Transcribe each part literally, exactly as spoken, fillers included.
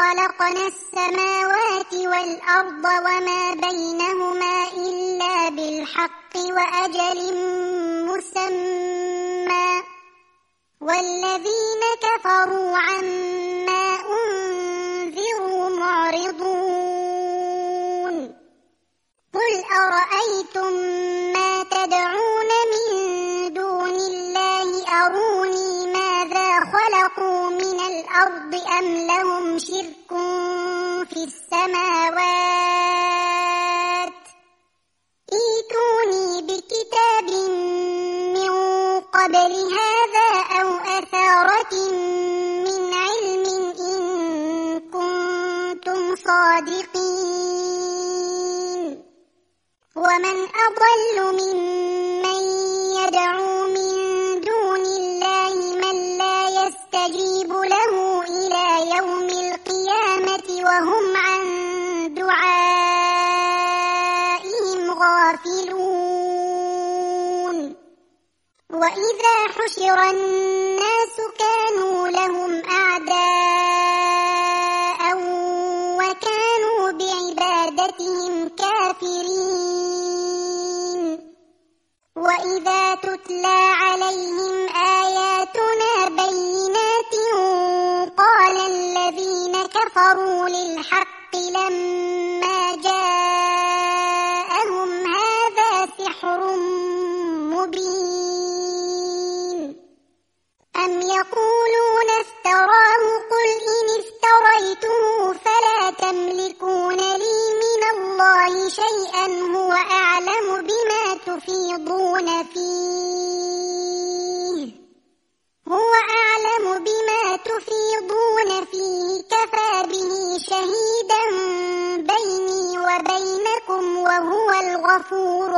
خلقنا السماوات والأرض وما بينهما إلا بالحق وأجل مسمى والذين كفروا عما أنذروا معرضون قل أرأيتم ما تدعون من دون الله أروني ماذا خلقوا من الأرض أم لهم شرك في السماوات ائتوني بكتاب من قبل هذا أو أثارة من علم إن كنتم صادقين ومن أضل ممن يدعو من دون الله من لا يستجيب له إلى يوم القيامة وهم عن دعائهم غافلون وإذا حشر الناس كانوا لهم أعداء وكانوا بعبادتهم كافرين وإذا تتلى عليهم آياتنا بينات قال الذين كفروا للحق لما جاءهم هذا سحر مبين أم يقولون افتراه قل إن افتريته فلا تملكون لي من الله شيئا هو أعلم بما تفيضون فيه هو أعلم بما تفيضون فيه كفى به شهيدا بيني وبينكم وهو الغفور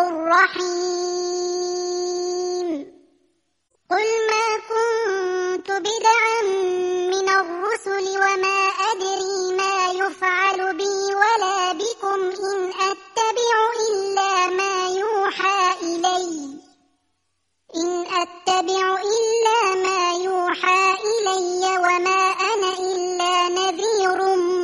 الرحيم قل ما كنت بدعا من الرسل وما أدري ما يفعل بي ولا بكم إن أتبع إلا ما يوحى إلي إن أتبع إلا ما يوحى إلي وما أنا إلا نذير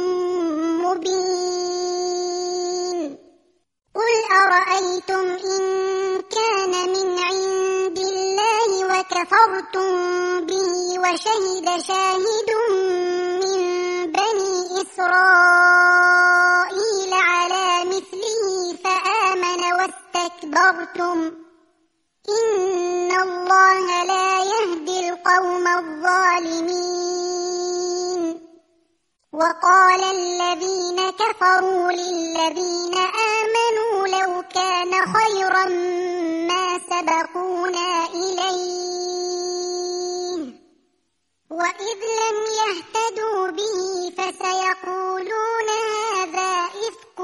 مبين قل أرأيتم إن كان من عند الله وكفرتم به وشهد شاهد من بني إسرائيل على مثله فآمن واستكبرتم إن الله لا يهدي القوم الظالمين وقال الذين كفروا للذين آمنوا لو كان خيرا ما سبقونا إليه وإذ لم يهتدوا به فسيقولون هذا إفك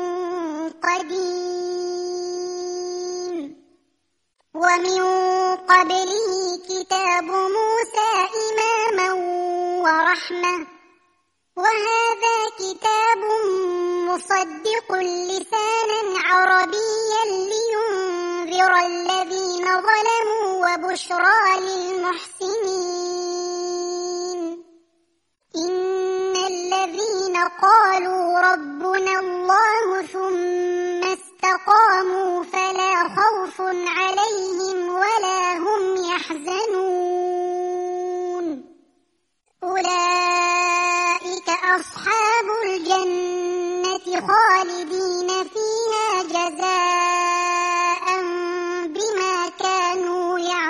قديم ومن قبله كتاب موسى إماما ورحمة وهذا كتاب مصدق لسانا عربيا لينذر الذين ظلموا وبشرى للمحسنين إن الذين قالوا ربنا الله ثم استقاموا فلا خوف عليهم ولا هم يحزنون أولئك أصحاب الجنة خالدين فيها جزاء بما كانوا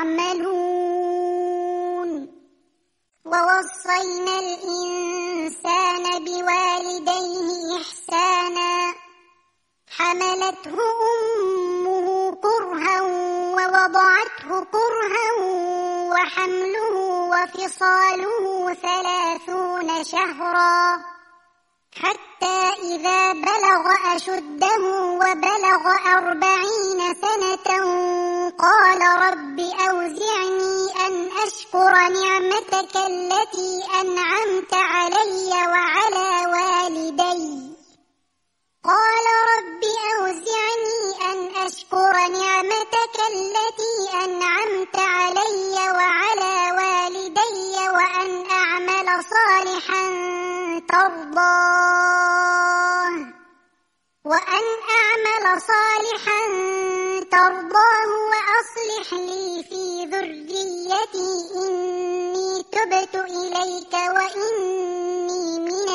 يعملون ووصينا الإنسان بوالديه إحسانا حملته أمه كرها ووضعته كرها وحمله وفصاله ثلاثون شهرا حتى إذا بلغ أشده وبلغ أربعين سنة قال رب أوزعني أن أشكر نعمتك التي أنعمت علي وعلى والدي قال رب أوزعني أن أشكر نعمتك التي أنعمت علي وعلى والدي وأن أعمل صالحا ترضى الله وأن أعمل صالحا ترضاه وأصلح لي في ذريتي إني تبت إليك وإني من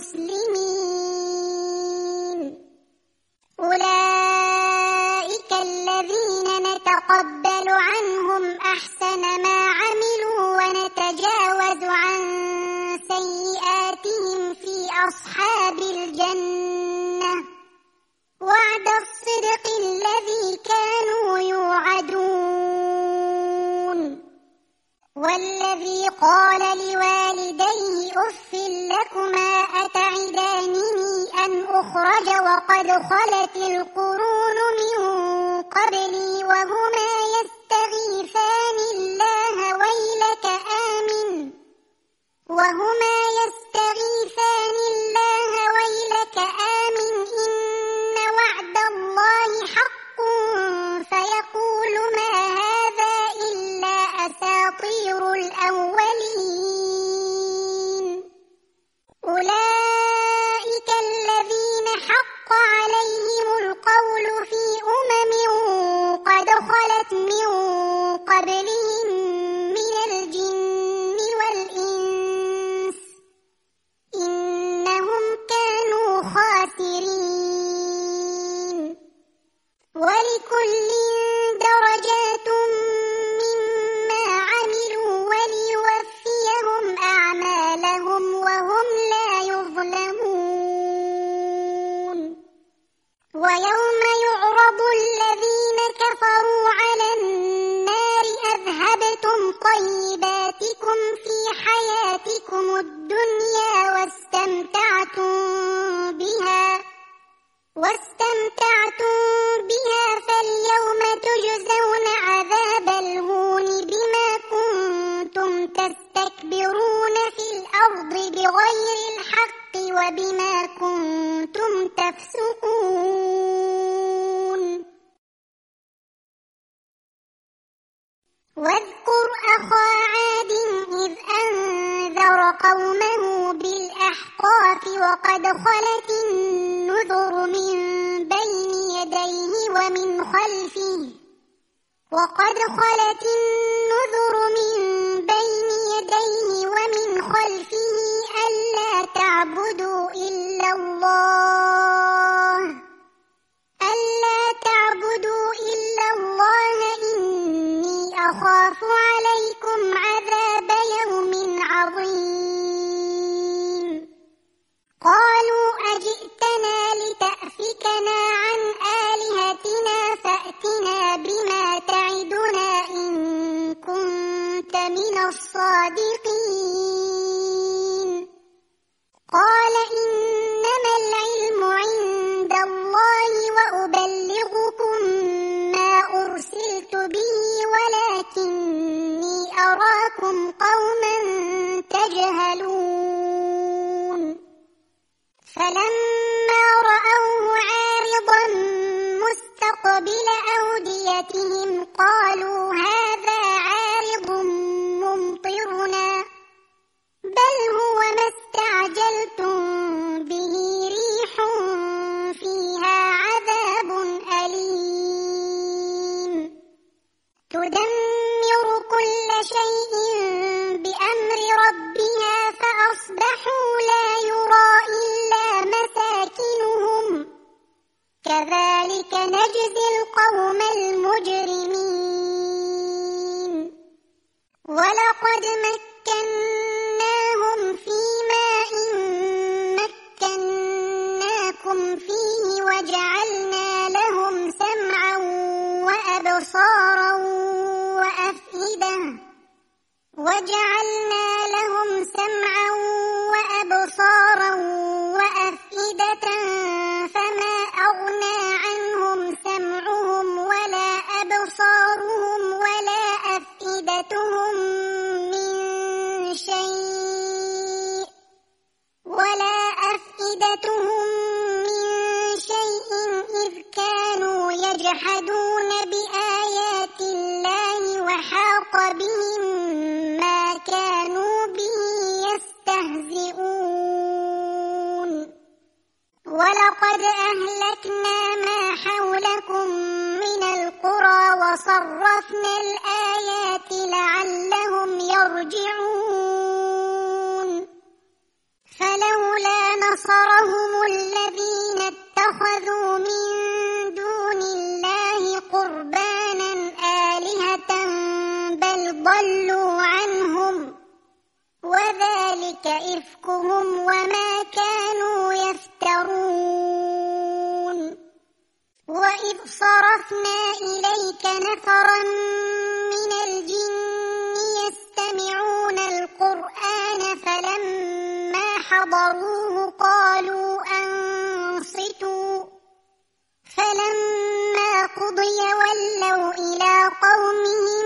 المسلمين أولئك الذين نتقبل عنهم أحسن ما عملوا ونتجاوز عن سيئاتهم في أصحاب الجنة وعد الصدق الذي كانوا يوعدون والذي قال لوالديه أف لكما أتعدانني أن أخرج وقد خلت القرون من قبلي وهما يستغيثان الله ويلك آمن وهما يستغيثان الله ويلك آمن إن وعد الله حق فيقول ما هذا إلا أساطير الأولين أولئك الذين حق عليهم القول في أمم قد خلت من قبلهم من الجن والإنس إنهم كانوا خاسرين ولكل درجات مما عملوا وليوفيهم أعمالهم وهم لا يظلمون ويوم يعرض الذين كفروا على النار أذهبتم طيباتكم في حياتكم الدنيا واستمتعتم بها واستمتعتم بها فاليوم تجزون عذاب الهون بما كنتم تستكبرون في الأرض بغير الحق وبما كنتم تفسقون واذكر أخا عاد إذ أنذر قومه بالأحقاف وقد خلت النذر من بين يديه ومن خلفه وقد خلت النذر من بين يديه ومن خلفه ألا تعبدوا إلا الله ألا تعبدوا إلا الله إني أخاف عليكم عذاب يوم عظيم قالوا أجئتنا لتأفكنا عن آلهتنا فأتنا بما تعدنا إن كنت من الصادقين قال إنما العلم عند الله وأبلغكم ما أرسلت به ولكني أراكم قوما تجهلون فلما رأوه عارضا مستقبل أوديتهم قالوا هذا عارض ممطرنا بل هو ما استعجلتم به ريح فيها عذاب أليم تدمر كل شيء بأمر ربها فأصبحوا لا يرى إلا مساكنهم كذلك نجزي القوم المجرمين ولقد مكناهم في ماء مكناكم فيه وجعلنا لهم سمعا وأبصارا وأفئدة وجعلنا لهم سمعا وأبصارا وأفئدة فما أغنى عنهم سمعهم ولا أبصارهم ولا أفئدتهم من شيء ولا أفئدتهم من شيء إذ كانوا يجحدون بآيات الله وحاق بهم ما كانوا به يستهزئون ولقد أهلكنا ما حولكم من القرى وصرفنا الآيات لعلهم يرجعون فلولا نصرهم الذين اتخذوا من دون الله قربانا آلهة بل ضلوا عنهم وذلك إفكهم وما كانوا يفترون وإذ صرفنا إليك نفرا من الجن يستمعون القرآن فلما حضروه قالوا أنصتوا فلما قضي ولوا إلى قومهم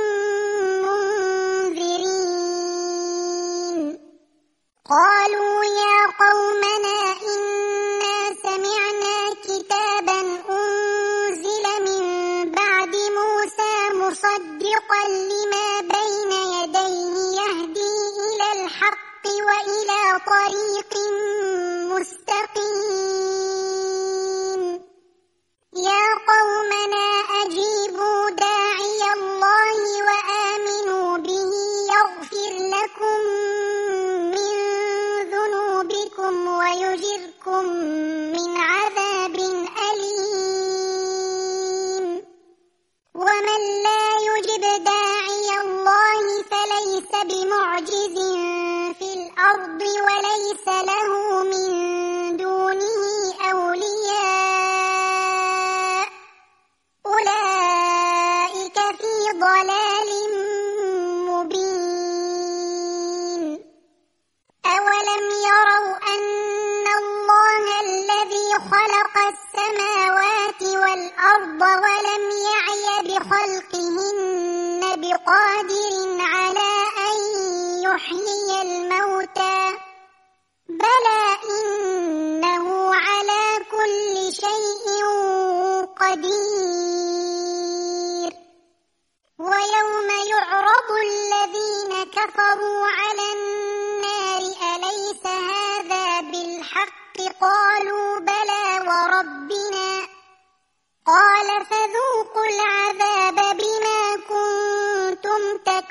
منذرين قالوا يا قومنا إنا سمعنا كتابا أنزل من بعد موسى مصدقا لما بين يديه يهدي إلى الحق وإلى طريق مستقيم يا قومنا أجيبوا داعي الله وآمنوا به يغفر لكم من ذنوبكم ويجركم من عذاب أليم ومن لا يجب داعي الله فليس بمعجز في الأرض وليس له من دونه أولياء أولئك في ضلال مبين أولم يروا أن الله الذي خلق السماوات والأرض ولم يعي بخلقهن بقادر على أن يحيي الموتى بلى إنه على كل شيء قدير ويوم يعرض الذين كفروا على النار أليس هذا بالحق قالوا بلى وربنا قال فذوقوا العذاب بما كنتم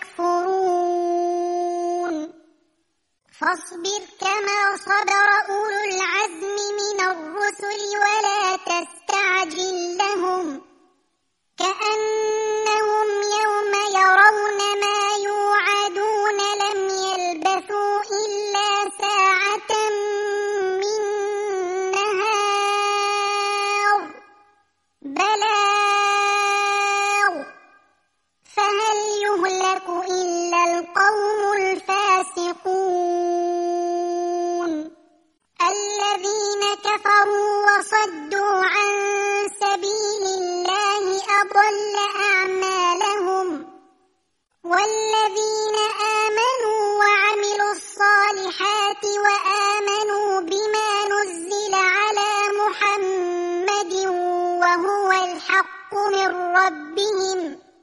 تكفرون فاصبر كما صبر أولو العزم من الرسل ولا تستعجل لهم كأنهم يوم يرون ما يوعدون لم يلبثوا إلا ساعة من نهار بلاغ فهل يهلك إلا القوم الفاسقون الذين كفروا وصدوا عن سبيل الله أضل أعمالهم والذين آمنوا وعملوا الصالحات وآمنوا بما نزل على محمد وهو الحق من ربهم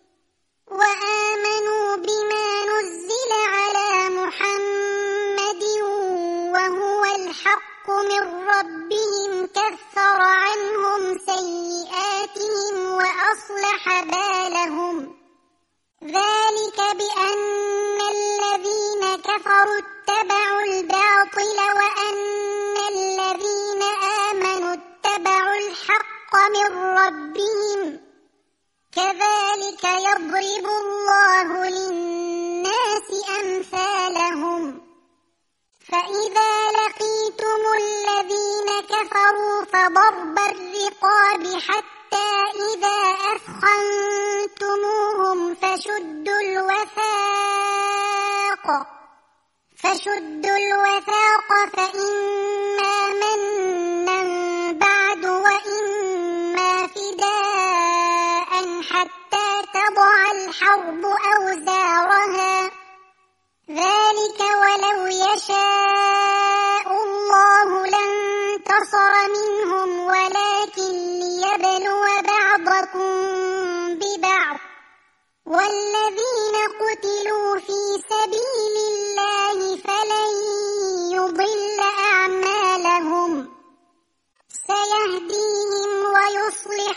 وآمنوا بما نزل على محمد وهو الحق من ربهم كفر عنهم سيئاتهم وأصلح بالهم ذلك بأن الذين كفروا اتبعوا الباطل وأن الذين آمنوا اتبعوا الحق من ربهم كذلك يضرب الله للناس أمثالهم فإذا لقيتم الذين كفروا فضرب الرقاب حتى إذا أثخنتموهم فشدوا الوثاق فشدوا الوثاق فإما منا بعد وإما فداء حتى تضع الحرب أوزارها ذلك ولو يشاء الله لانتصر منهم ولكن ليبلو بعضكم ببعض والذين قتلوا في سبيل الله فلن يضل أعمالهم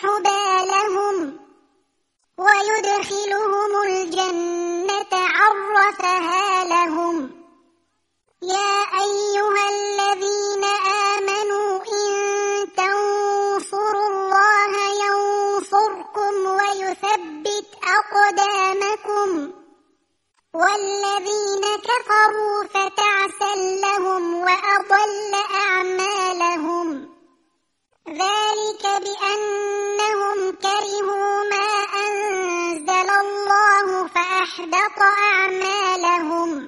يصلح بالهم ويدخلهم الجنة عرفها لهم. يا أيها الذين آمنوا إن تنصروا الله ينصركم ويثبت أقدامكم والذين كفروا فتعسا لهم وأضل أعمالهم. ذلك بأنهم كرهوا ما أنزل الله فأحبط أعمالهم.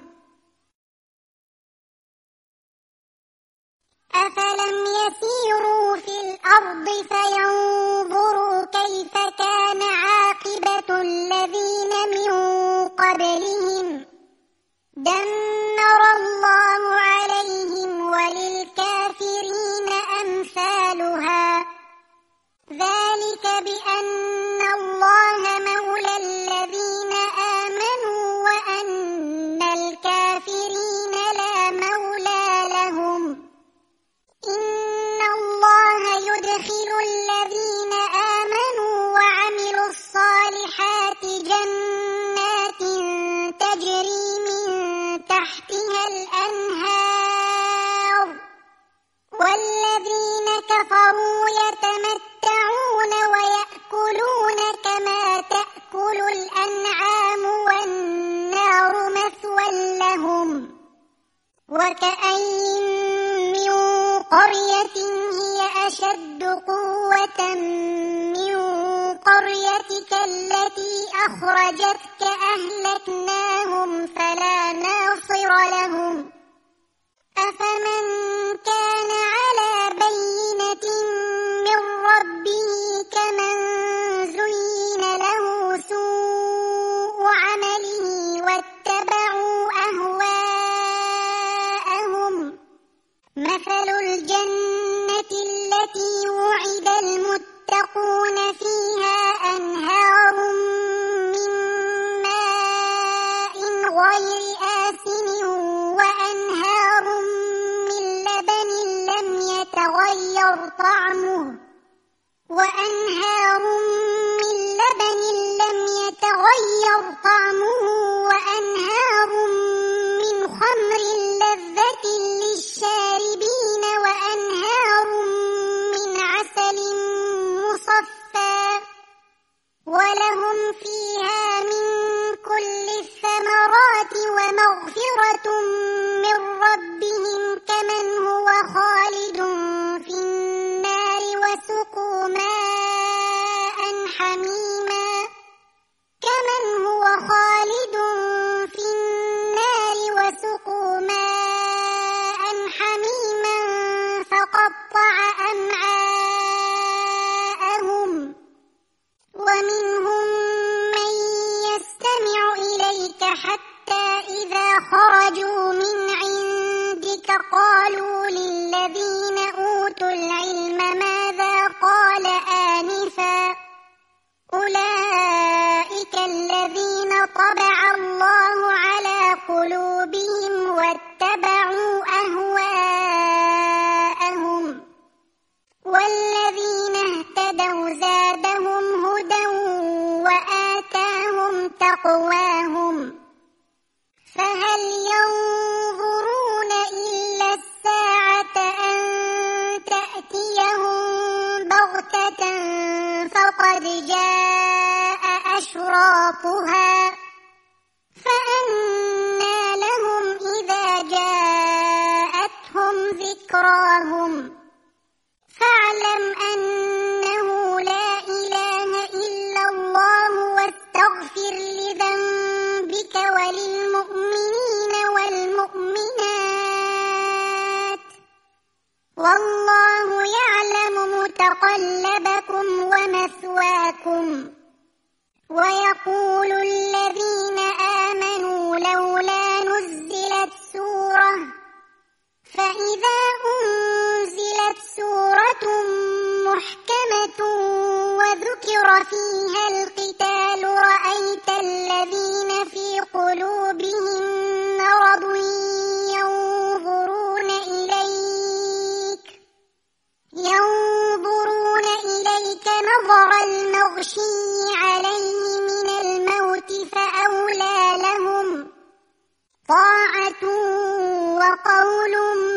أفلم يسيروا في الأرض فينظروا كيف كان عاقبة الذين من قبلهم دمر الله عليهم وللكافرين أمثالها. ذلك بأن الله مولى الذين آمنوا وأن الكافرين لا مولى لهم. إن الله يدخل الذين آمنوا وعملوا الصالحات جنات تجري من تحتها الأنهار والذين كفروا يتمتعون ويأكلون كما تأكل الأنعام والنار مثوى لهم. وكأين من قرية هي أشد قوة من قريتك التي أخرجتك أهلكناهم فلا ناصر لهم. أفمن كان على بينة من ربه كمن زين له سوء عمله واتبعوا أهواءهم. مثل الجنة التي وعد المتقون فيها أنهار من ماء غير آسن وأنهار من لبن لم يتغير طعمه وأنهار من لبن لم يتغير طعمه وأنهار من خمر لذة للشاربين وأنهار من عسل مصفى ولهم فيها من كل الثمرات ومغفرة من ربهم كمن هو خالد في النار وسقوا ماء حميما كمن هو خالد في النار وسقوا ماء حميما فقطع أمعاءهم. ومنهم من يستمع إليك حتى إذا خرجوا من عندك قالوا للذين أوتوا العلم ماذا قال آنفا أولئك الذين طبع الله على قلوبهم واتبعوا أهواءهم. والذين اهتدوا زادهم هدى وآتاهم تقواهم. فهل ينظرون إلا الساعة أن تأتيهم بغتة فقد جاء أشراطها فأنى لهم إذا جاءتهم ذكراهم. فاعلم أنه لا إله إلا الله واستغفر لذنبك وللمؤمنين والمؤمنات والله يعلم متقلبكم ومثواكم. ويقول الذين آمنوا لولا نزلت سورة فإذا أنزلت سورة محكمة وذكر فيها القتال رأيت الذين في قلوبهم مرض ينظرون إليك ينظرون إليك إليك نظر المغشي عليه من الموت فأولى لهم طاعة وقول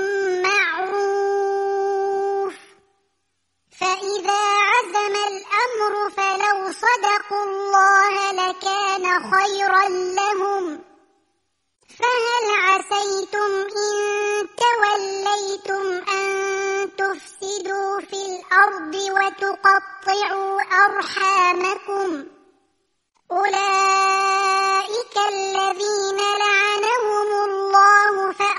معروف. فإذا عزم الأمر فلو صدقوا الله لكان خيرا لهم. فهل عسيتم إن توليتم أن تفسدوا في الأرض وتقطعوا أرحامكم؟ أولئك الذين لعنهم الله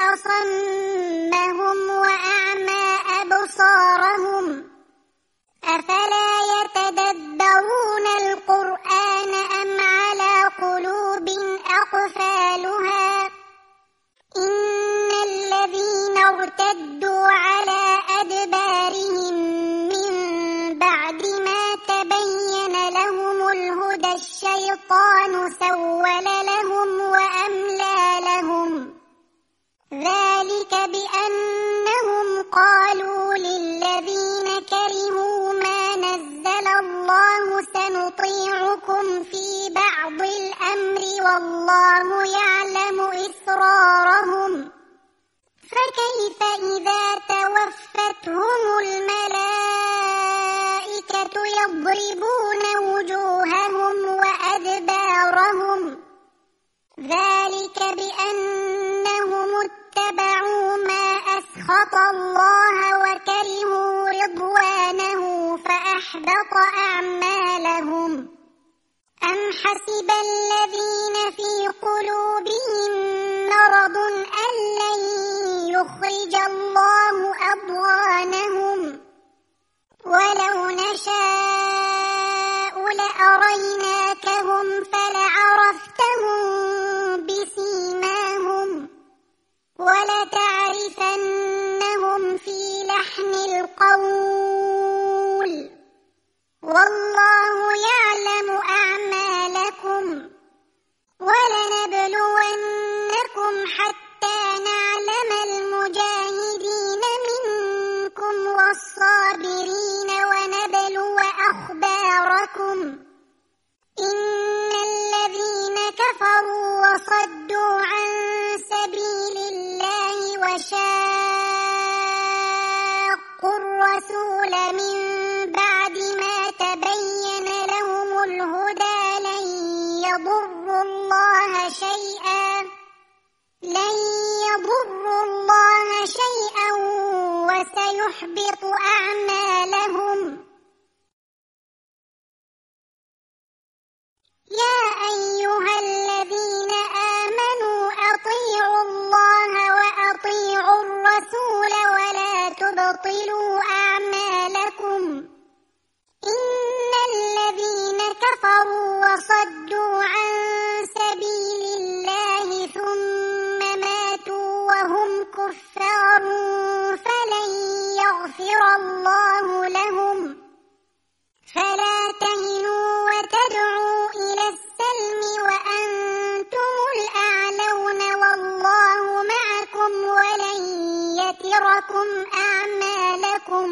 فأصمهم وأعمى أبصارهم. أفلا يتدبرون القرآن أم على قلوب أقفالها؟ إن الذين ارتدوا على أدبارهم من بعد ما تبين لهم الهدى الشيطان سول لهم وأملى لهم. ذلك بأنهم قالوا للذين كرهوا ما نزل الله سنطيعكم في بعض الأمر والله يعلم إسرارهم. فكيف إذا توفتهم الملائكة يضربون وجوههم وأدبارهم؟ ذلك بأنهم اتبعوا ما أسخط الله وكرهوا رضوانه فأحبط أعمالهم. أم حسب الذين في قلوبهم مرض أن لن يخرج الله أضغانهم؟ ولو نشاء لأريناكهم فلعرفتهم بسيماهم ولتعرفنهم في لحن القول والله يعلم أعمالكم. ولنبلونكم حتى نعلم المجاهدين منكم والصابرين ونبلو أخباركم. إن الذين كفروا وصدوا عن سبيل الله وشاقوا الرسول من بعد ما تبين لهم الهدى لن يضروا الله شيئا لن يضروا الله شيئا وسيحبط أعمالهم. يا أيها الذين آمنوا أطيعوا الله وأطيعوا الرسول ولا تبطلوا أعمالكم. إن الذين كفروا وصدوا عن سبيل الله ثم ماتوا وهم كفار فلن يغفر الله لهم. فلا تهنوا وتدعوا إلى السلم وأنتم الأعلون والله معكم ولن يتركم أعمالكم.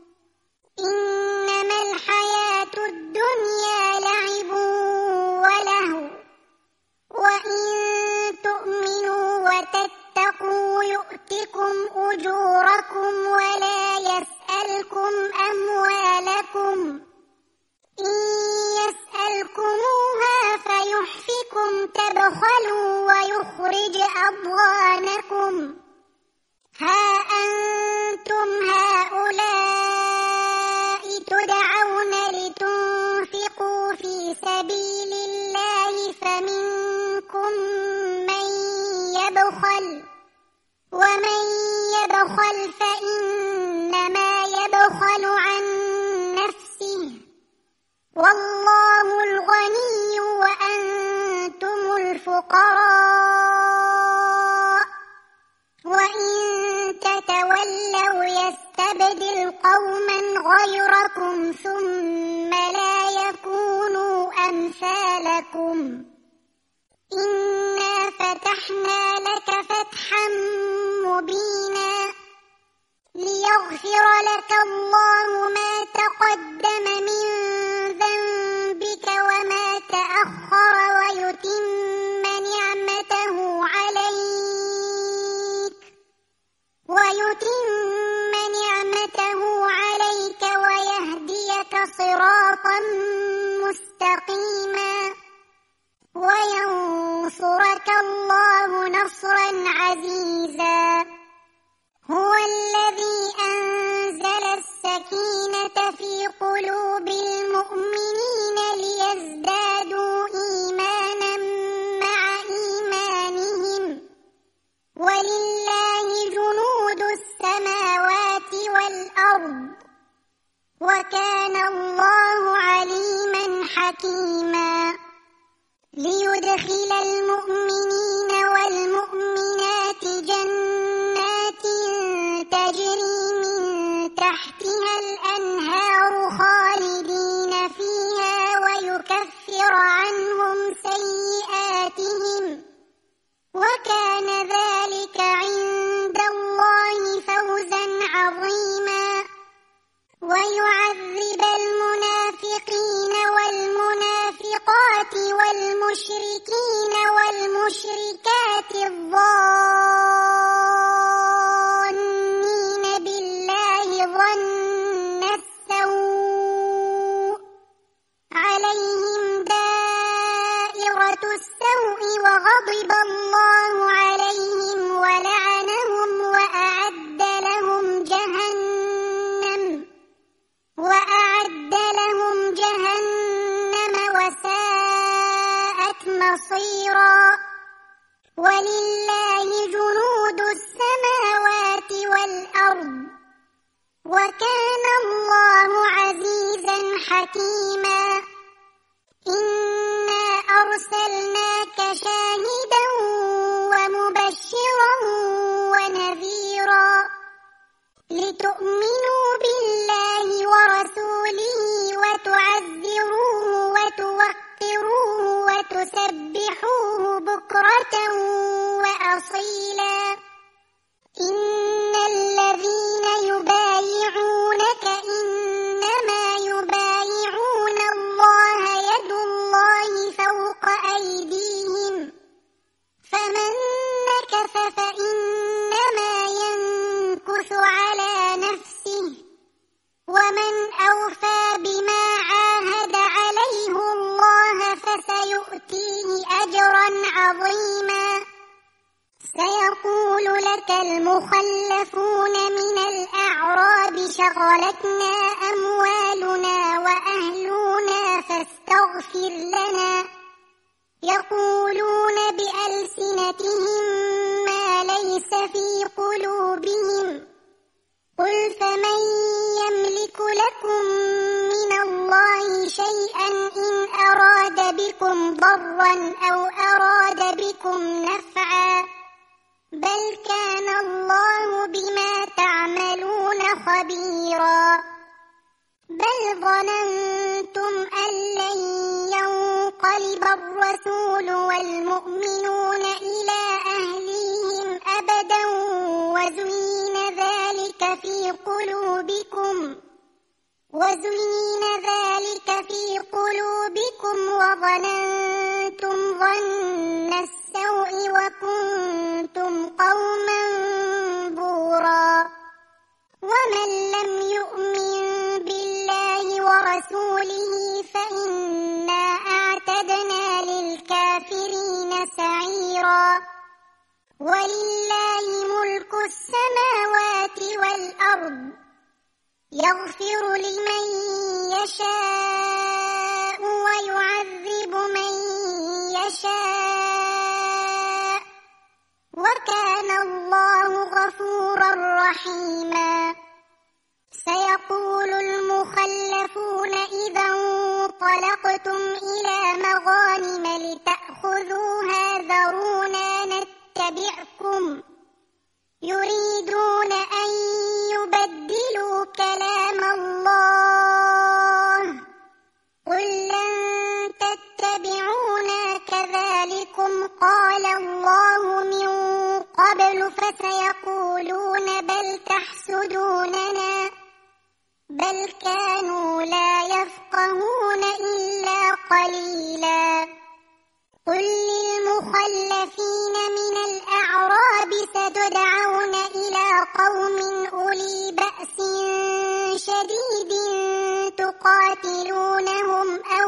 إنما الحياة الدنيا لعب ولهو وإن تؤمنوا وتتقوا يؤتكم أجوركم ولا يسألكم أموالكم. إن يسألكموها فيحفكم تبخلوا ويخرج أضغانكم. ها أنتم هؤلاء تدعون لتنفقوا في سبيل الله فمنكم من يبخل ومن يبخل فإنما يبخل عن نفسه والله الغني وأنتم الفقراء. وإن تتولوا يستبدل قوما غيركم ثم لا يكونوا أمثالكم. إنا فتحنا لك فتحا مبينا ليغفر لك الله ما تقدم من صراطا مستقيما وينصرك الله نصرا عزيزا. هو الذي أنزل السكينة في قلوب المؤمنين ليزدادوا إيمانا مع إيمانهم ولله جنود السماوات والأرض وكان الله عليما حكيما. ليدخل المؤمنين والمؤمنات جنات تجري من تحتها الأنهار خالدين فيها ويكفر عنهم سيئاتهم وكان ذلك عند الله فوزا عظيما. ويعذب المنافقين والمنافقات والمشركين والمشركات الظانين بالله ظن السوء عليهم دائرة السوء وغضب الله عليهم ولعنهم وأعد لهم جهنم وأعد لهم جهنم وساءت مصيرا. ولله جنود السماوات والأرض وكان الله عزيزا حكيما. إنا أرسلناك شاهدا ومبشرا ونذيرا لتؤمنوا بالله ورسوله وتعزروه وتوقروه وتسبحوه بكرة وأصيلا. إن الذين يبايعونك إنما يبايعون الله يد الله فوق أيديهم فمن نكث فإنما ينكث على نفسه ومن أوفى بما عاهد عليه الله فسيؤتيه أجرا عظيما. سيقول لك المخلفون من الأعراب شغلتنا أموالنا وأهلنا فاستغفر لنا يقولون بألسنتهم ما ليس في قلوبهم قل فمن يملك لكم من الله شيئا إن أراد بكم ضرا أو أراد بكم نفعا بل كان الله بما تعملون خبيرا. بل ظننتم أن لن ينقلب الرسول والمؤمنون إلى أهليهم أبدا وزين ذلك في قلوبكم وزين ذلك في قلوبكم وظننتم ظن السوء وكنتم قوما بورا. ومن لم يؤمن بالله ورسوله فإنا أعتدنا للكافرين سعيرا. ولله ملك السماوات والأرض يغفر لمن يشاء ويعذب من يشاء وكان الله غفورا رحيما. سيقول المخلفون إذا انطلقتم إلى مغانم لتأخذوها ذرونا نتبعكم يريدون أن يبدلوا كلام الله قل لن تتبعونا كذلكم قال الله من قبل فسيقولون بل تحسدوننا بل كانوا لا يفقهون إلا قليلا. قل للمخلفين من الأعراب ستدعون إلى قوم أولي بأس شديد تقاتلونهم أو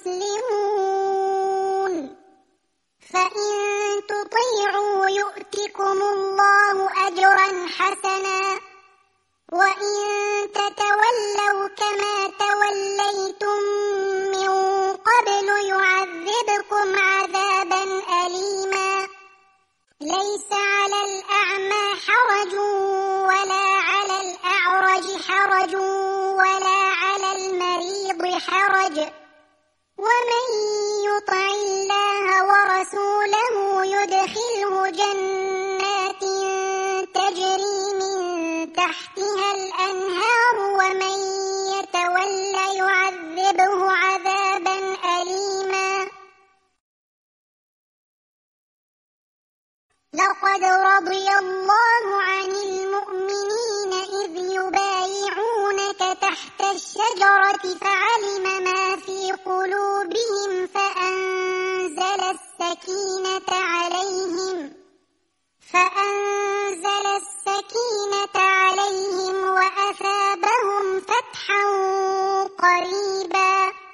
يسلمون فإن تطيعوا يؤتكم الله أجرا حسنا وإن تتولوا كما توليتم من قبل يعذبكم عذابا أليما ليس على الأعمى حرج ولا على الأعرج حرج ولا على المريض حرج ومن يطع الله ورسوله يدخله جنات تجري من تحتها الأنهار ومن يتولى يعذبه عذابا أليما لقد رضي الله عن المؤمنين إذ يبايعونك تحت الشجرة فعلم ما في قلوبهم فأنزل السكينة عليهم فأنزل السكينة عليهم وأثابهم فتحا قريبا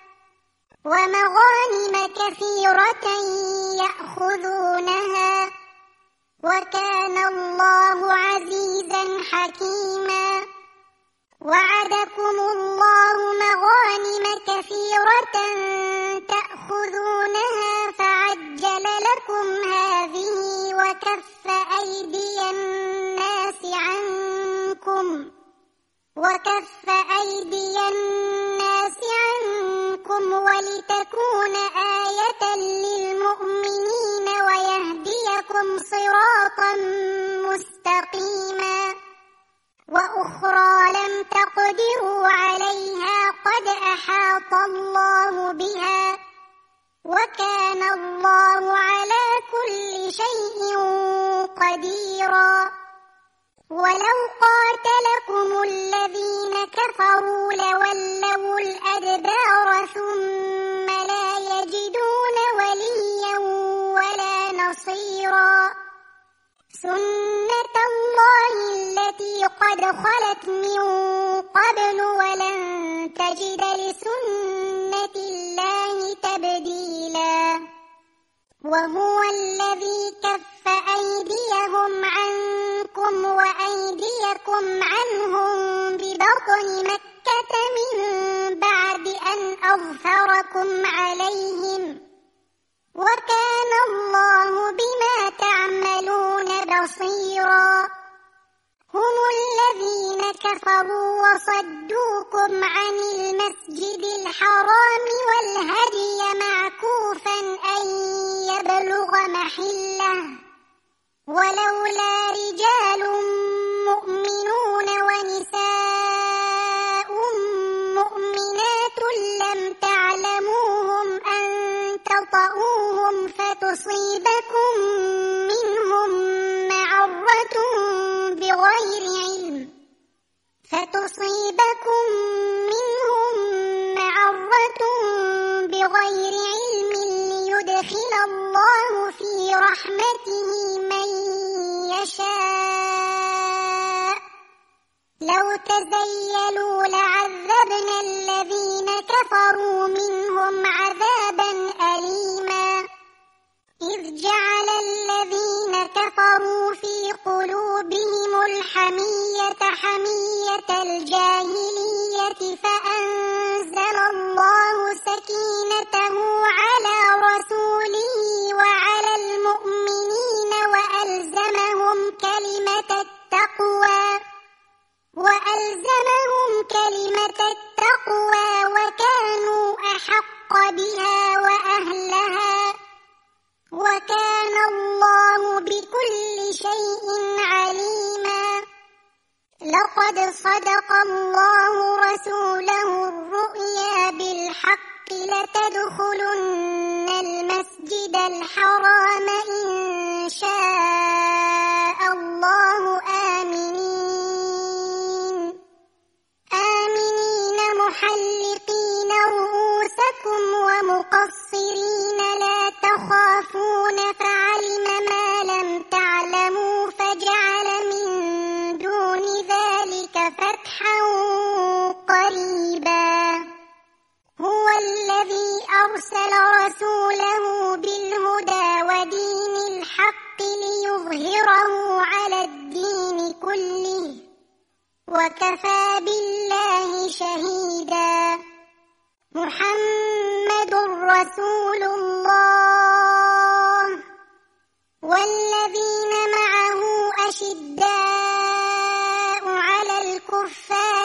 ومغانم كثيرة يأخذونها وكان الله عزيزا حكيما وعدكم الله مغانم كثيرة تأخذونها فعجل لكم هذه وكف أيدي الناس عنكم وكف أيدي الناس عنكم ولتكون آية للمؤمنين ويهديكم صراطا مستقيما وأخرى لم تقدروا عليها قد أحاط الله بها وكان الله على كل شيء قديرا ولو قاتلكم الذين كفروا لولوا الأدبار ثم لا يجدون وليا ولا نصيرا سنة الله التي قد خلت من قبل ولن تجد لسنة الله تبديلا وهو الذي كف أيديهم عنكم وأيديكم عنهم ببطن مكة من بعد أن أظفركم عليهم وكان الله بما تعملون بصيرا هم الذين كفروا وصدوكم عن المسجد الحرام والهدي معكوفا أن يبلغ محله ولولا رجال مؤمنون ونساء مؤمنات لم تعلموهم أن تطؤوهم فتصيبكم منهم معرة بغير علم فتصيبكم منهم معرة بغير علم ليدخل الله في رحمته من يشاء لو تزيلوا لعذبنا الذين كفروا منهم عذابا أليما إذ جعل الذين كفروا في قلوبهم الحمية حمية الجاهلية فأنزل الله سكينته على رسوله وعلى المؤمنين وألزمهم كلمة التقوى وألزمهم كلمة التقوى وكانوا أحق بها وأهلها وكان الله بكل شيء عليما لقد صدق الله رسوله الرؤيا بالحق لتدخلن المسجد الحرام إن شاء الله آمنين آمنين محلقين رؤوسكم ومقصرين لا تخافون فعلم ما لم تعلموا فجعل من دون ذلك فتحا قريبا أرسل رسوله بالهدى ودين الحق ليظهره على الدين كله وكفى بالله شهيدا. محمد رسول الله والذين معه أشداء على الكفار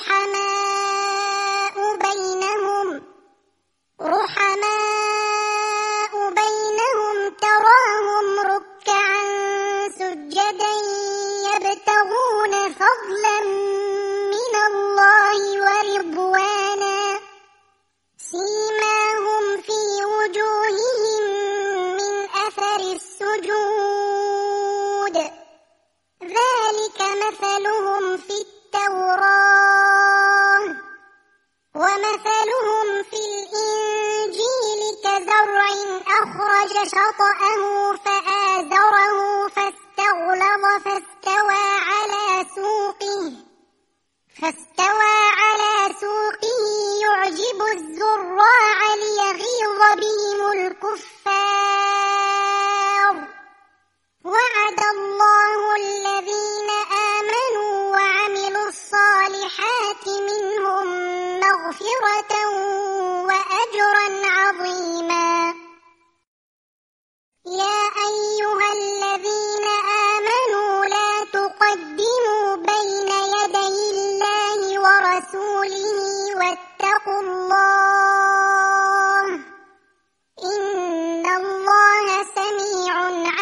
رحماء بينهم رحماء بينهم تراهم ركعا سجدا يبتغون فضلا من الله ورضوانا سيماهم في وجوههم من أثر السجود ذلك مثلهم في التوراة ومثلهم في الإنجيل كزرع أخرج شطأه فآزره فاستغلظ فاستوى على سوقه فاستوى على سوقه يعجب الزراع ليغيظ بهم الكفار. وعد الله الذين آمنوا وعملوا الصالحات منهم مغفرة وأجرا عظيما. يا أيها الذين آمنوا لا تقدموا بين يدي الله ورسوله واتقوا الله إن الله سميع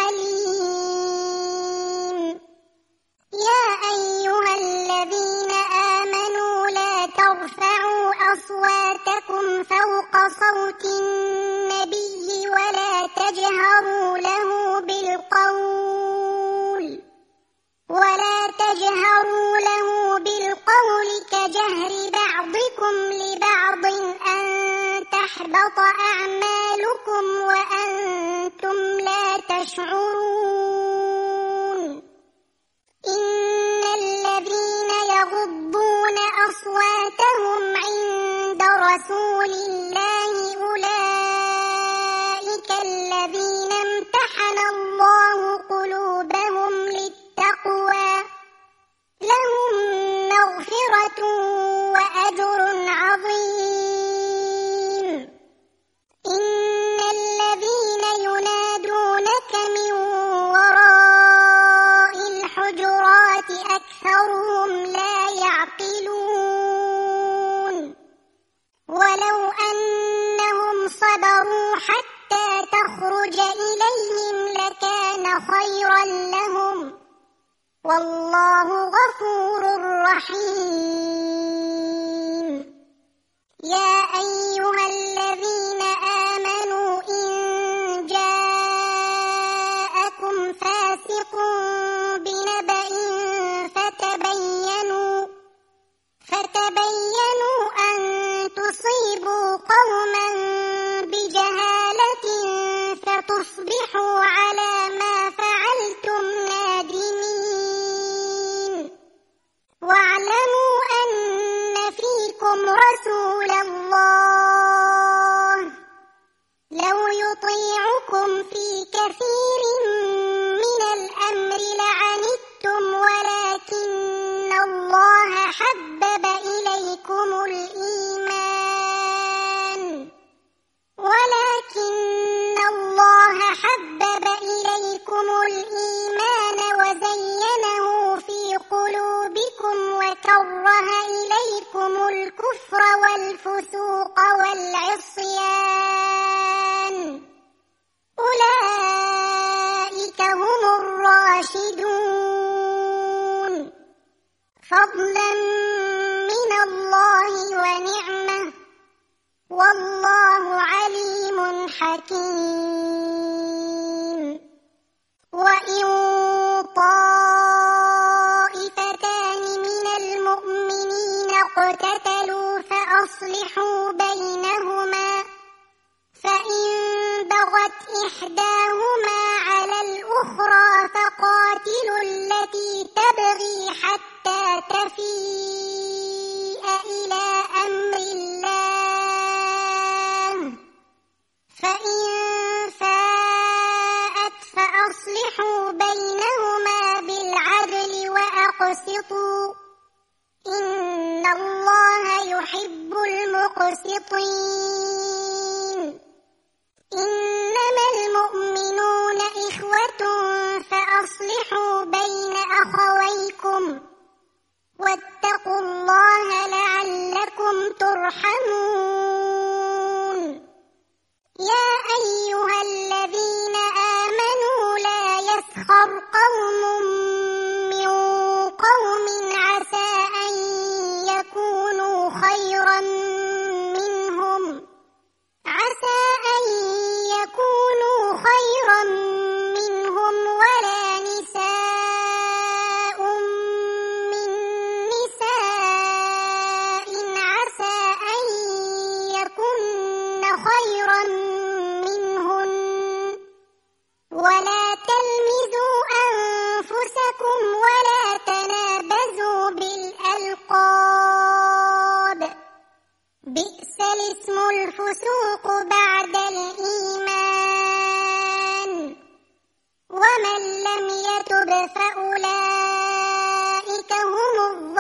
عليم. يا أيها الذين آمنوا لا ترفعوا أصواتكم فوق صوت النبي ولا تجهروا له بالقول ولا تجهروا له بالقول كجهر بعضكم لبعض أن تحبط أعمالكم وأنتم لا تشعرون. إن الذين يغضون أصواتهم عند رسول الله أولئك الذين امتحن الله قلوبهم للتقوى لهم مغفرة وأجر عظيم. إن الذين ينادونك من وراء الحجرات أكثرهم لا يعقلون. ولو أنهم صبروا حتى تخرج إليهم لكان خيرا لهم والله غفور رحيم. يا أيها الذين آمنوا إن جاءكم فاسق بنبأ فتبينوا فتبينوا أن تصيبوا قوما بجهالة فتصبحوا على ما فعلتم نادمين. واعلموا أن فيكم رسول الله لو يطيعكم في كثير من الأمر لعنتم ولكن الله حبب إليكم الإيمان ولكن الله حبب إليكم الإيمان وزينه في قلوبكم وكره إليكم الكفر والفسوق والعصيان أولئك هم الراشدون فضلا من الله ونعمة والله عليم حكيم. وإن طائفتان من المؤمنين اقتتلوا فأصلحوا بينهما فإن بغت إحداهما على الأخرى فقاتلوا التي تبغي حتى تفيء إلى أمر الله مقسطين إنما المؤمنون إخوة فأصلحوا بين أخويكم واتقوا الله لعلكم ترحمون يا أيها الذين آمنوا لا يسخر قوم من قوم عسى أن يكونوا خيرا منهم عسى أن يكونوا خيرا منهم ولا نساء من نساء عسى أن يكن خيرا منهن ولا تلمزوا أنفسكم ولا تنابزوا بالألقاب بئس الاسم الفسوق بعد الإيمان ومن لم يتب فأولئك هم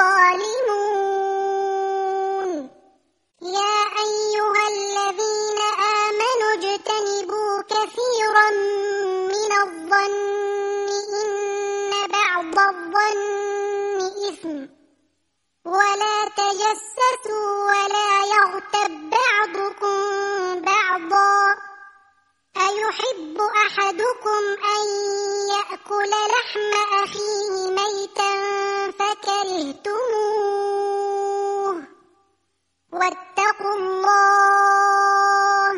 الظالمون يا أيها الذين آمنوا اجتنبوا كثيرا من الظن إن بعض الظن إثم ولا تجسسوا ولا يغتب بعضكم بعضا أيحب أحدكم أن يأكل لحم أخيه ميتا فكرهتموه واتقوا الله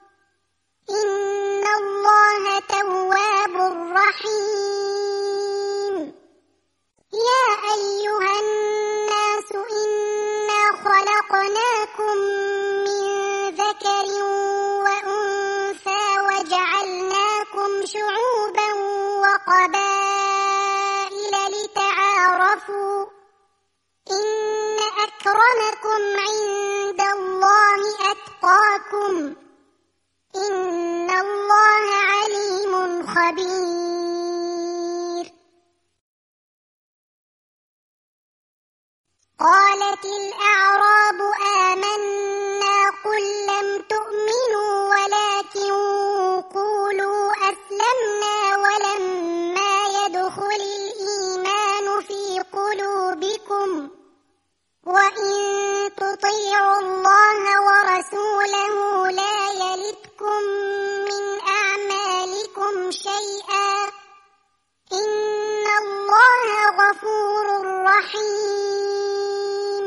إن الله تواب رحيم يا أيها الناس إنا خلقناكم من ذكر وأنثى وجعلناكم شعوبا وقبائل لتعارفوا إن أكرمكم عند الله أتقاكم إن الله عليم خبير قالت الأعراب آمنا قل لم تؤمنوا ولكن قولوا أسلمنا ولما يدخل الإيمان في قلوبكم وإن تطيعوا الله ورسوله لا يلتكم من أعمالكم شيئا إن الله غفور رحيم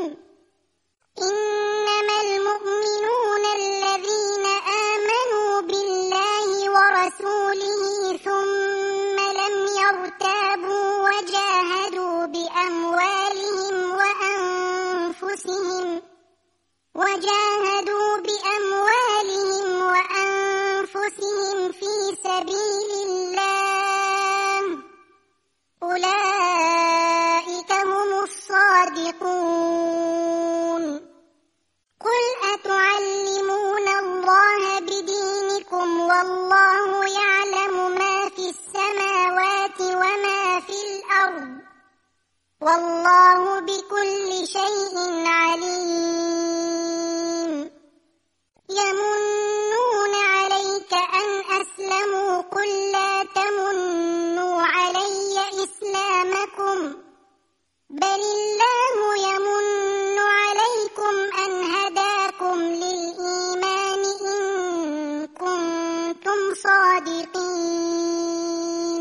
إنما المؤمنون الذين آمنوا بالله ورسوله ثم لم يرتابوا وجاهدوا بأموالهم وأنفسهم وجاهدوا بأموالهم وأنفسهم في سبيل الله أولئك هم الصادقون قل أتعلمون الله بدينكم والله يعلم ما في السماوات وما في الأرض والله بكل شيء عليم يمنون عليك أن أسلموا قل لا تمنوا علي إسلامكم بل الله يمن عليكم أن هداكم للإيمان إن كنتم صادقين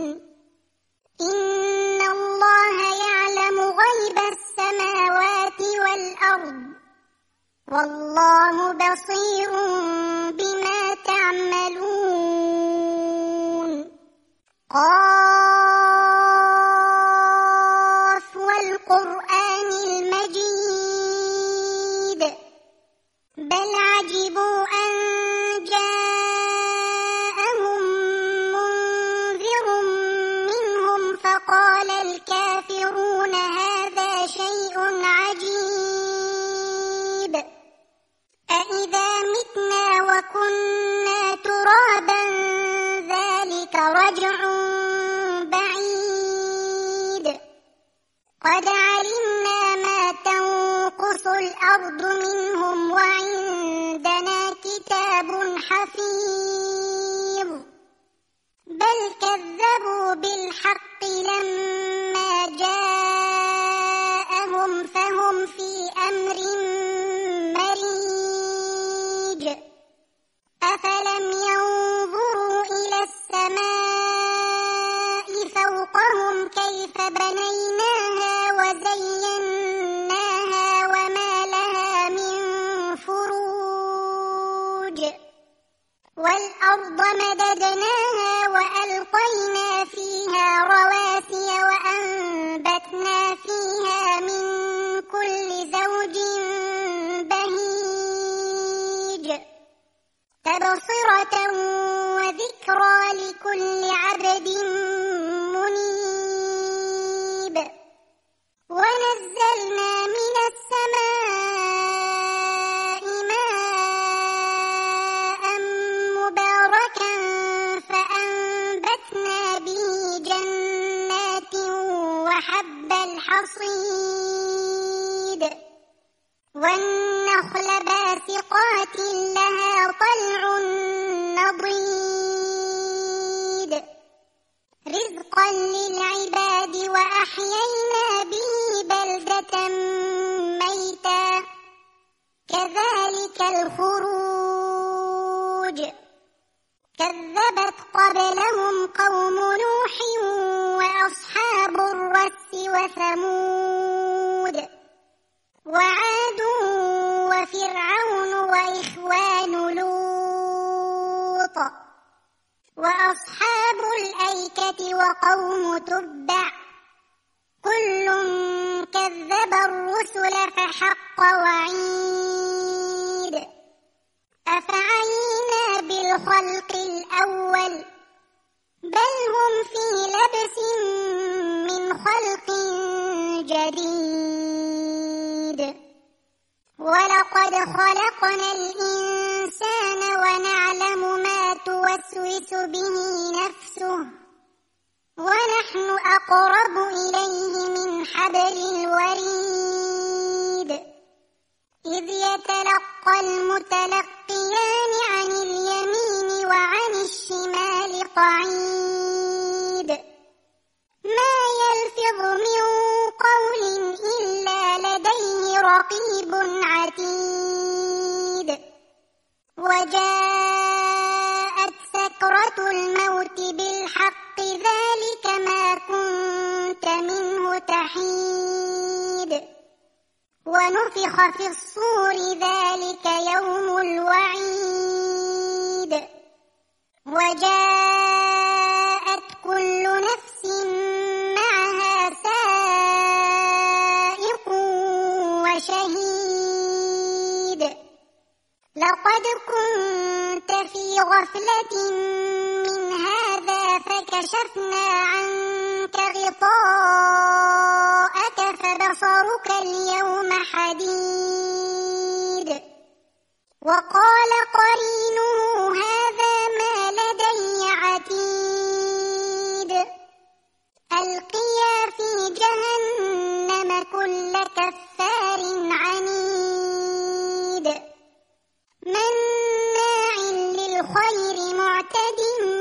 إن الله يعلم غيب السماوات والأرض والله بصير بما تعملون قاف والقرآن المجيد بل عجبوا أن جاءهم منذر منهم فقال الكافرون هذا شيء عجيب أإذا متنا وكنا ترابا ذلك رجع بعيد قد علمنا ما تنقص الأرض منهم وعند حفيظ بل كذبوا بالحق لما جاءهم فهم في أمر مريج أفلم ينظروا إلى السماء فوقهم كيف بنيناها وزيناها وما لها من فروج والأرض مددناها وألقينا فيها رواسي وأنبتنا فيها من كل زوج بهيج تبصرة وذكرى لكل عبد منيب ونزلنا من السماء ماء مباركا فأنبتنا به جنات وحب الحصيد والنخل باسقات لها طلع نضيد رزقا للعباد وأحيينا به بلدة ميتا كذلك الخروج كذبت قبلهم قوم نوح وأصحاب الرس وثمود وعاد وفرعون وإخوان لوط وأصحاب الأيكة وقوم تبع كل كذب الرسل فحق وعيد أفعينا بالخلق الأول بل هم في لبس من خلق جديد ولقد خلقنا الإنسان ونعلم ما توسوس به نفسه ونحن أقرب إليه من حبل الوريد إذ يتلقى المتلقيان عن اليمين وعن الشمال قعيد ما يلفظ من قول إلا لديه رقيب عتيد وجاءت سكرة الموت بالحق ذلك ما كنت منه تحيد ونفخ في الصور ذلك يوم الوعيد وجاءت كل نفس معها سائق وشهيد لقد كنت في غفلة من هذا فكشفنا عنك غطاءك فبصرك اليوم حديد وقال قرينه هذا ما لدي عتيد ألقيا في جهنم كل كفار عنيد مناع للخير معتد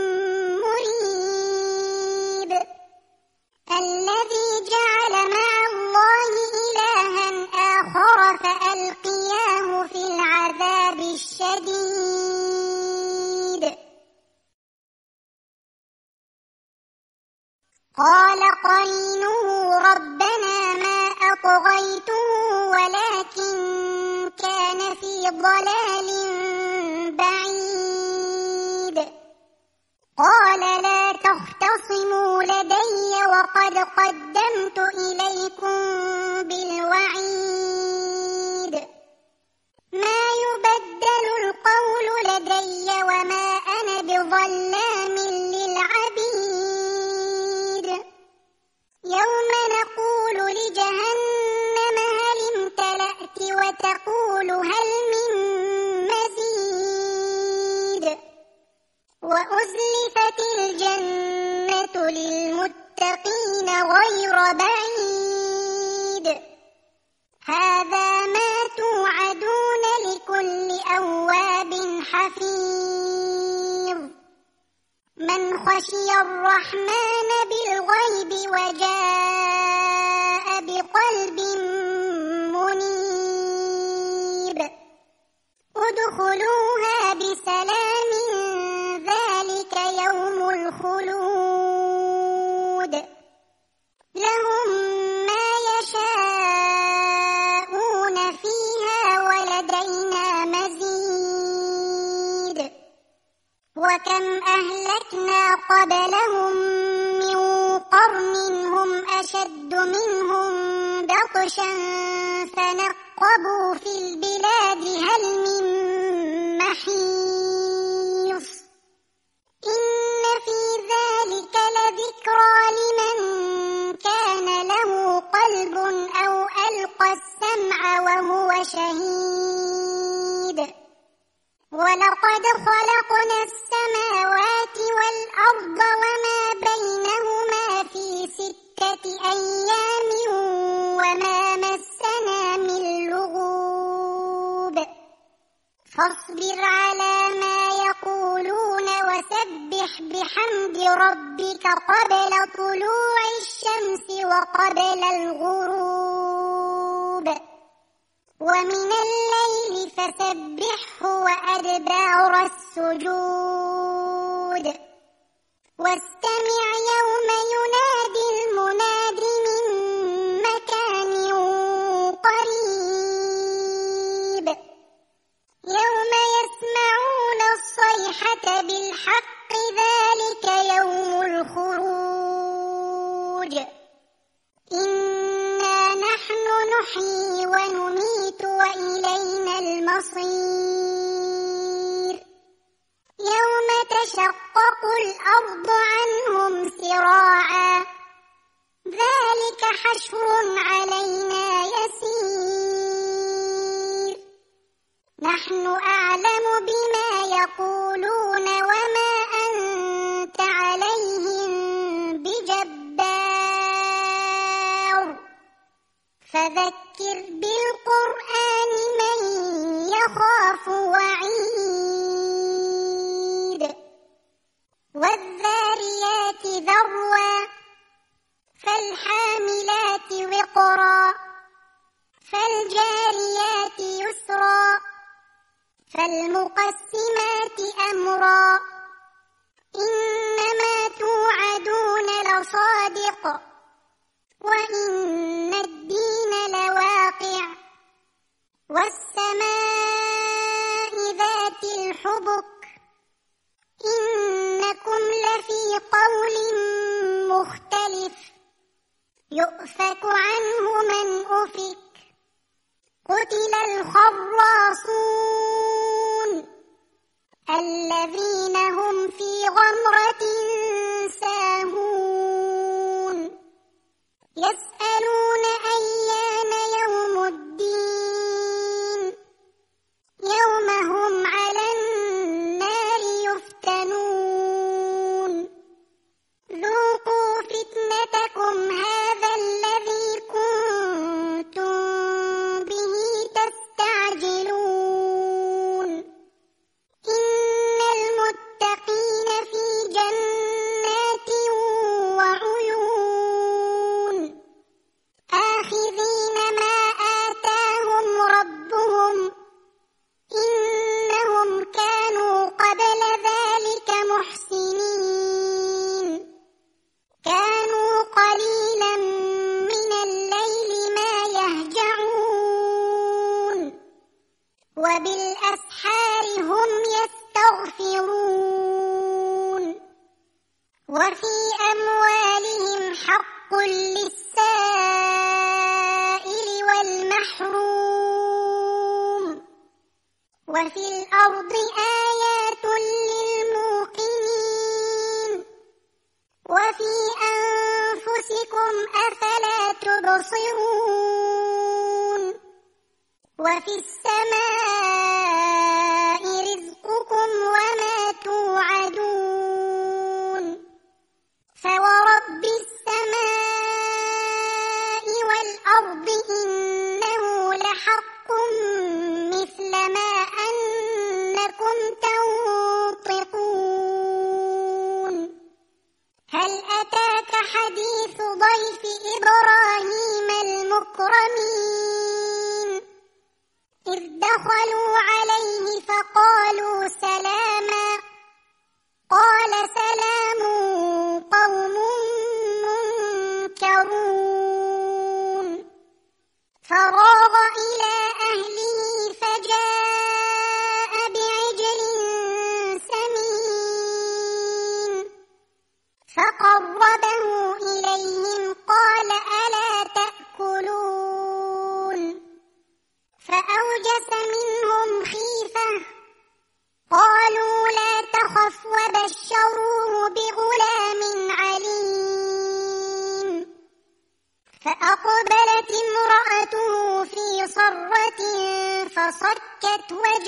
مريب الذي جعل مع الله إلها آخر فألقياه في العذاب الشديد قال قرينه ربنا ما أطغيته ولكن كان في ضلال بعيد قال لا تختصموا لدي وقد قدمت إليكم بالوعيد ما يبدل القول لدي وما أنا بظلام للعبيد يوم نقول لجهنم هل امتلأت وتقول هل من مزيد وأزلفت الجنة للمتقين غير بعيد هذا ما توعدون لكل أواب حفيظ خشي الرحمن بالغيب وجاء بقلب منيب ادخلوها بسلام ذلك يوم الخلود لهم ما يشاءون فيها ولدينا مزيد وكم أهلكنا قبلهم من قرن هم أشد منهم بطشا فنقبوا في البلاد هل من محيص إن في ذلك لذكرى لمن كان له قلب أو ألقى السمع وهو شهيد ولقد خلقنا السماوات والأرض وما بينهما في ستة أيام وما مسنا من لغوب فاصبر على ما يقولون وسبح بحمد ربك قبل طلوع الشمس وقبل الغروب ومن الليل فسبحه وأدبار السجود واستمع يوم ينادي المناد من مكان قريب يوم يسمعون الصيحة بالحق ذلك يوم الخروج إنا نحن نحيي ونميت وإلينا المصير يوم تشقق الأرض عنهم سراعا ذلك حشر علينا يسير نحن أعلم بما يقولون وما أنت عليهم بجبار فذكر بالقرآن من يخاف وعيد والذاريات ذروا فالحاملات وقرا فالجاريات يسرا فالمقسمات أمرا إنما توعدون لصادق وإن الدين لواقع والسماء ذات الحبك إنكم لفي قول مختلف يؤفك عنه من أفك قتل الخراصون الذين هم في غمرة ساهون يسألون أيان يوم الدين يوم هم على النار يفتنون ذوقوا فتنتكم هذا الذي كنتم به تستعجلون إن المتقين في جنات وعيون آخذين ما آتاهم ربهم إنهم كانوا قبل ذلك محسنين كانوا قليلا من الليل ما يهجعون وبالأسحار هم يستغفرون وفي أموالهم حق للسائل والمحروم وفي الأرض آيات للموقنين وفي أنفسكم أفلا تبصرون وفي السماء رزقكم وما توعدون فورب السماء والأرض إنه لحق مثل ما أنكم تنطقون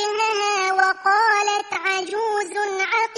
وجهها وقالت عجوز عقيم.